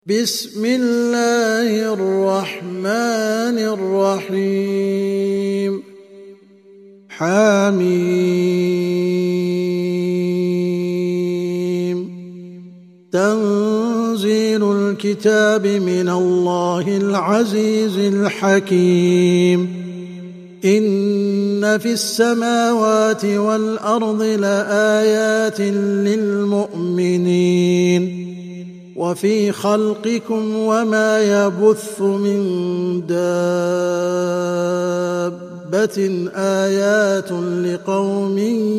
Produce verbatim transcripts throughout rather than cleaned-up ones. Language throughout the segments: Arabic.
بسم الله الرحمن الرحيم. حميم. تنزيل الكتاب من الله العزيز الحكيم. إن في السماوات والأرض لآيات للمؤمنين وفي خلقكم وما يبث من دابة آيات لقوم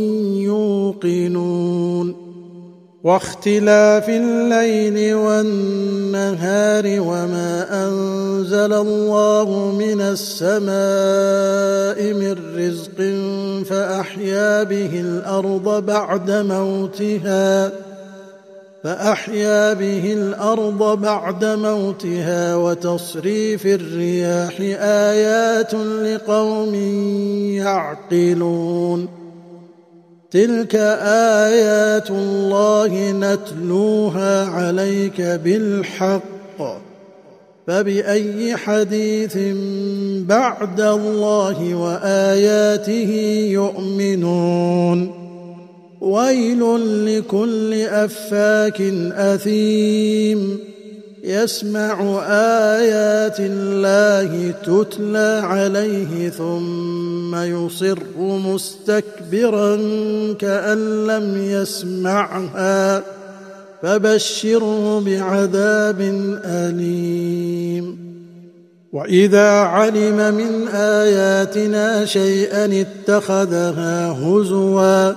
يوقنون. واختلاف الليل والنهار وما أنزل الله من السماء من رزق فأحيا به الأرض بعد موتها فأحيا به الأرض بعد موتها وتصريف الرياح آيات لقوم يعقلون. تلك آيات الله نتلوها عليك بالحق فبأي حديث بعد الله وآياته يؤمنون. ويل لكل أفاك أثيم يسمع آيات الله تتلى عليه ثم يصر مستكبرا كأن لم يسمعها فبشره بعذاب أليم. وإذا علم من آياتنا شيئا اتخذها هزوا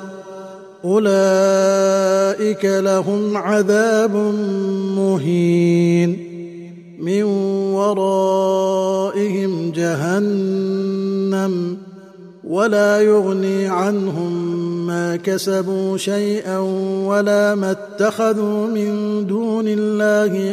أولئك لهم عذاب مهين من ورائهم جهنم ولا يغني عنهم ما كسبوا شيئا ولا ما اتخذوا من دون الله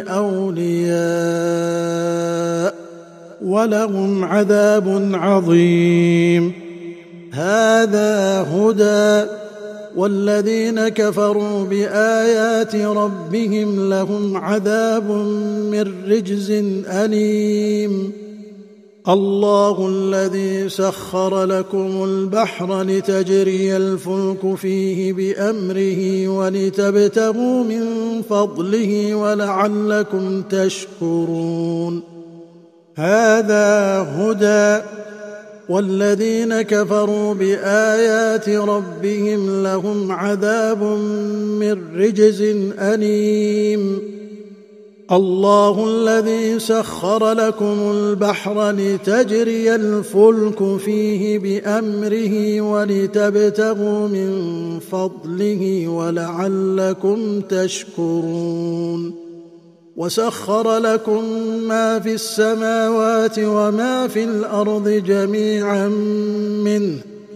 أولياء ولهم عذاب عظيم. هذا هدى والذين كفروا بآيات ربهم لهم عذاب من رجز أليم. الله الذي سخر لكم البحر لتجري الفلك فيه بأمره ولتبتغوا من فضله ولعلكم تشكرون. هذا هدى والذين كفروا بآيات ربهم لهم عذاب من رجز أليم. الله الذي سخر لكم البحر لتجري الفلك فيه بأمره ولتبتغوا من فضله ولعلكم تشكرون. وسخر لكم ما في السماوات وما في الأرض جميعا منه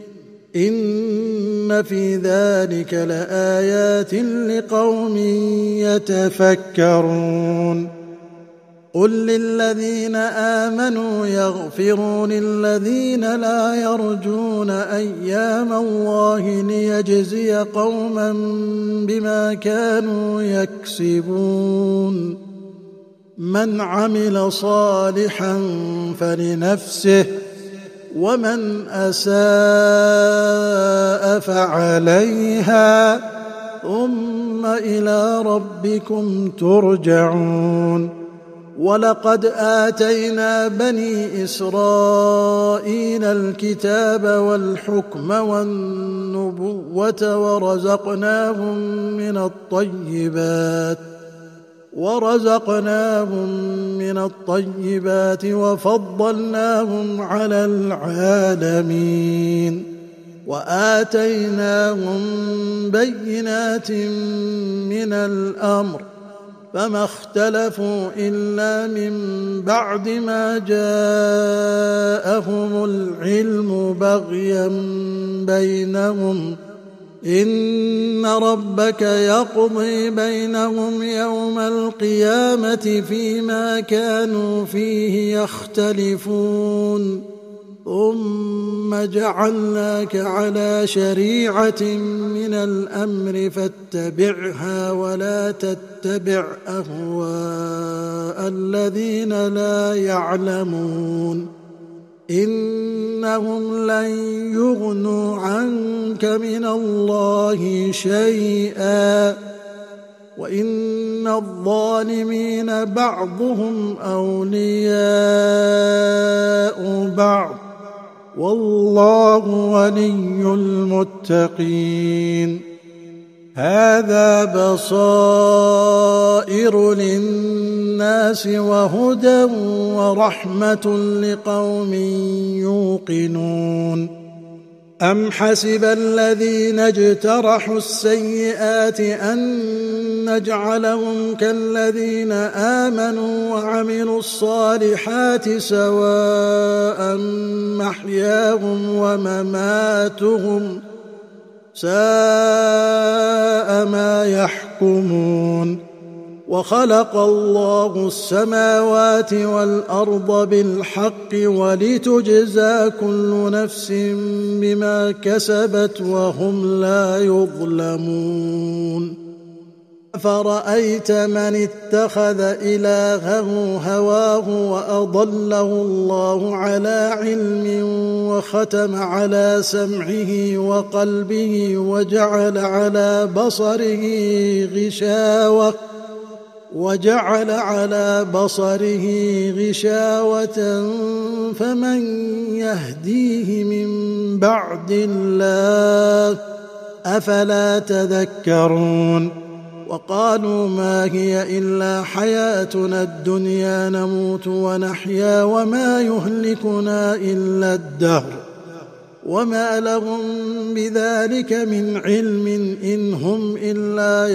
إن في ذلك لآيات لقوم يتفكرون. قل للذين آمنوا يغفروا للذين لا يرجون أيام الله ليجزي قوما بما كانوا يكسبون. من عمل صالحا فلنفسه ومن أساء فعليها ثم إلى ربكم ترجعون. ولقد آتينا بني إسرائيل الكتاب والحكم والنبوة ورزقناهم من الطيبات ورزقناهم من الطيبات وفضلناهم على العالمين وآتيناهم بينات من الأمر فما اختلفوا إلا من بعد ما جاءهم العلم بغيا بينهم إن ربك يقضي بينهم يوم القيامة فيما كانوا فيه يختلفون. ثم جعلناك على شريعة من الأمر فاتبعها ولا تتبع أهواء الذين لا يعلمون إنهم لن يغنوا عنك من الله شيئا وإن الظالمين بعضهم أولياء بعض والله ولي المتقين هذا بصائر للناس وهدى ورحمة لقوم يوقنون أم حسب الذين اجترحوا السيئات أن نجعلهم كالذين آمنوا وعملوا الصالحات سواء محياهم ومماتهم ساء ما يحكمون وخلق الله السماوات والأرض بالحق ولتجزى كل نفس بما كسبت وهم لا يظلمون أفرأيت من اتخذ إلهه هواه وأضله الله على علم وختم على سمعه وقلبه وجعل على بصره غشاوة وجعل على بصره غشاوة فمن يهديه من بعد الله أفلا تذكرون وقالوا ما هي إلا حياتنا الدنيا نموت ونحيا وما يهلكنا إلا الدهر وما لهم بذلك من علم إن هم إلا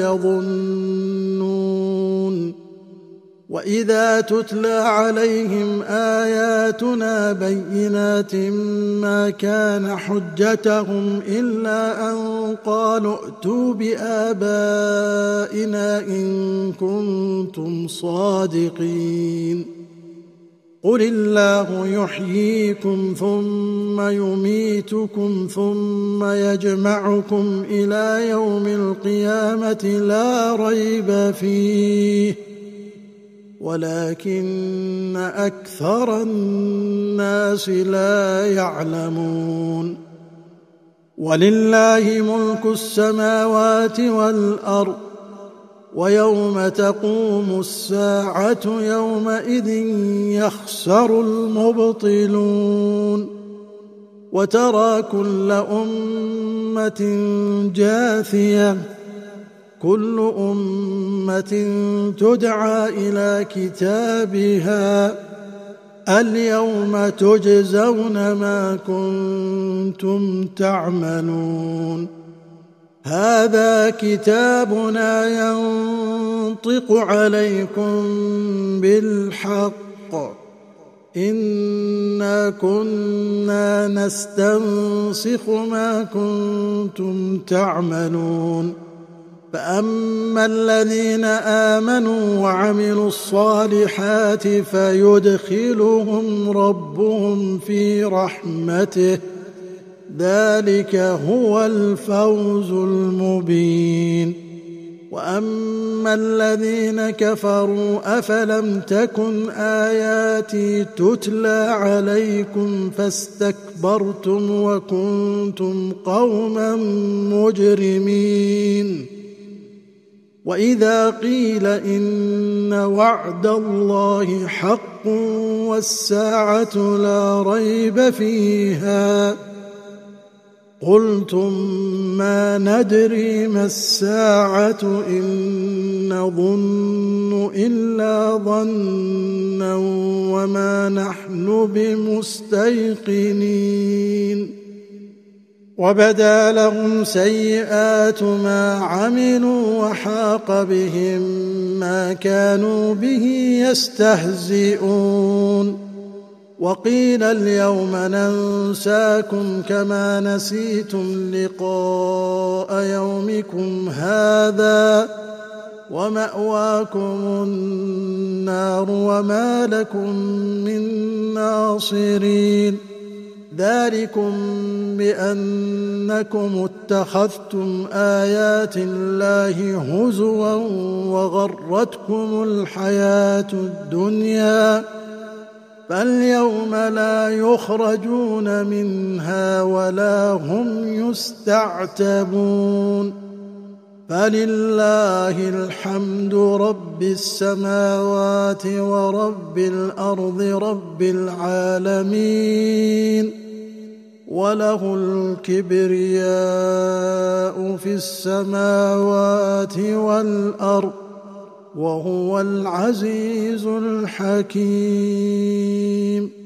يظنون وإذا تتلى عليهم آياتنا بينات ما كان حجتهم إلا أن قالوا ائتوا بآبائنا إن كنتم صادقين قل الله يحييكم ثم يميتكم ثم يجمعكم إلى يوم القيامة لا ريب فيه ولكن أكثر الناس لا يعلمون ولله ملك السماوات والأرض ويوم تقوم الساعة يومئذ يخسر المبطلون وترى كل أمة جاثية كل أمة تدعى إلى كتابها اليوم تجزون ما كنتم تعملون هذا كتابنا ينطق عليكم بالحق إنا كنا نستنسخ ما كنتم تعملون فأما الذين آمنوا وعملوا الصالحات فيدخلهم ربهم في رحمته ذلك هو الفوز المبين وأما الذين كفروا أفلم تكن آياتي تتلى عليكم فاستكبرتم وكنتم قوما مجرمين وإذا قيل إن وعد الله حق والساعة لا ريب فيها قلتم ما ندري ما الساعة إن نظن إلا ظنا وما نحن بمستيقنين وبدا لهم سيئات ما عملوا وحاق بهم ما كانوا به يستهزئون وقيل اليوم ننساكم كما نسيتم لقاء يومكم هذا ومأواكم النار وما لكم من ناصرين ذلكم بأنكم اتخذتم آيات الله هزوا وغرتكم الحياة الدنيا فاليوم لا يخرجون منها ولا هم يستعتبون فلله الحمد رب السماوات ورب الأرض رب العالمين وله الكبرياء في السماوات والأرض وهو العزيز الحكيم.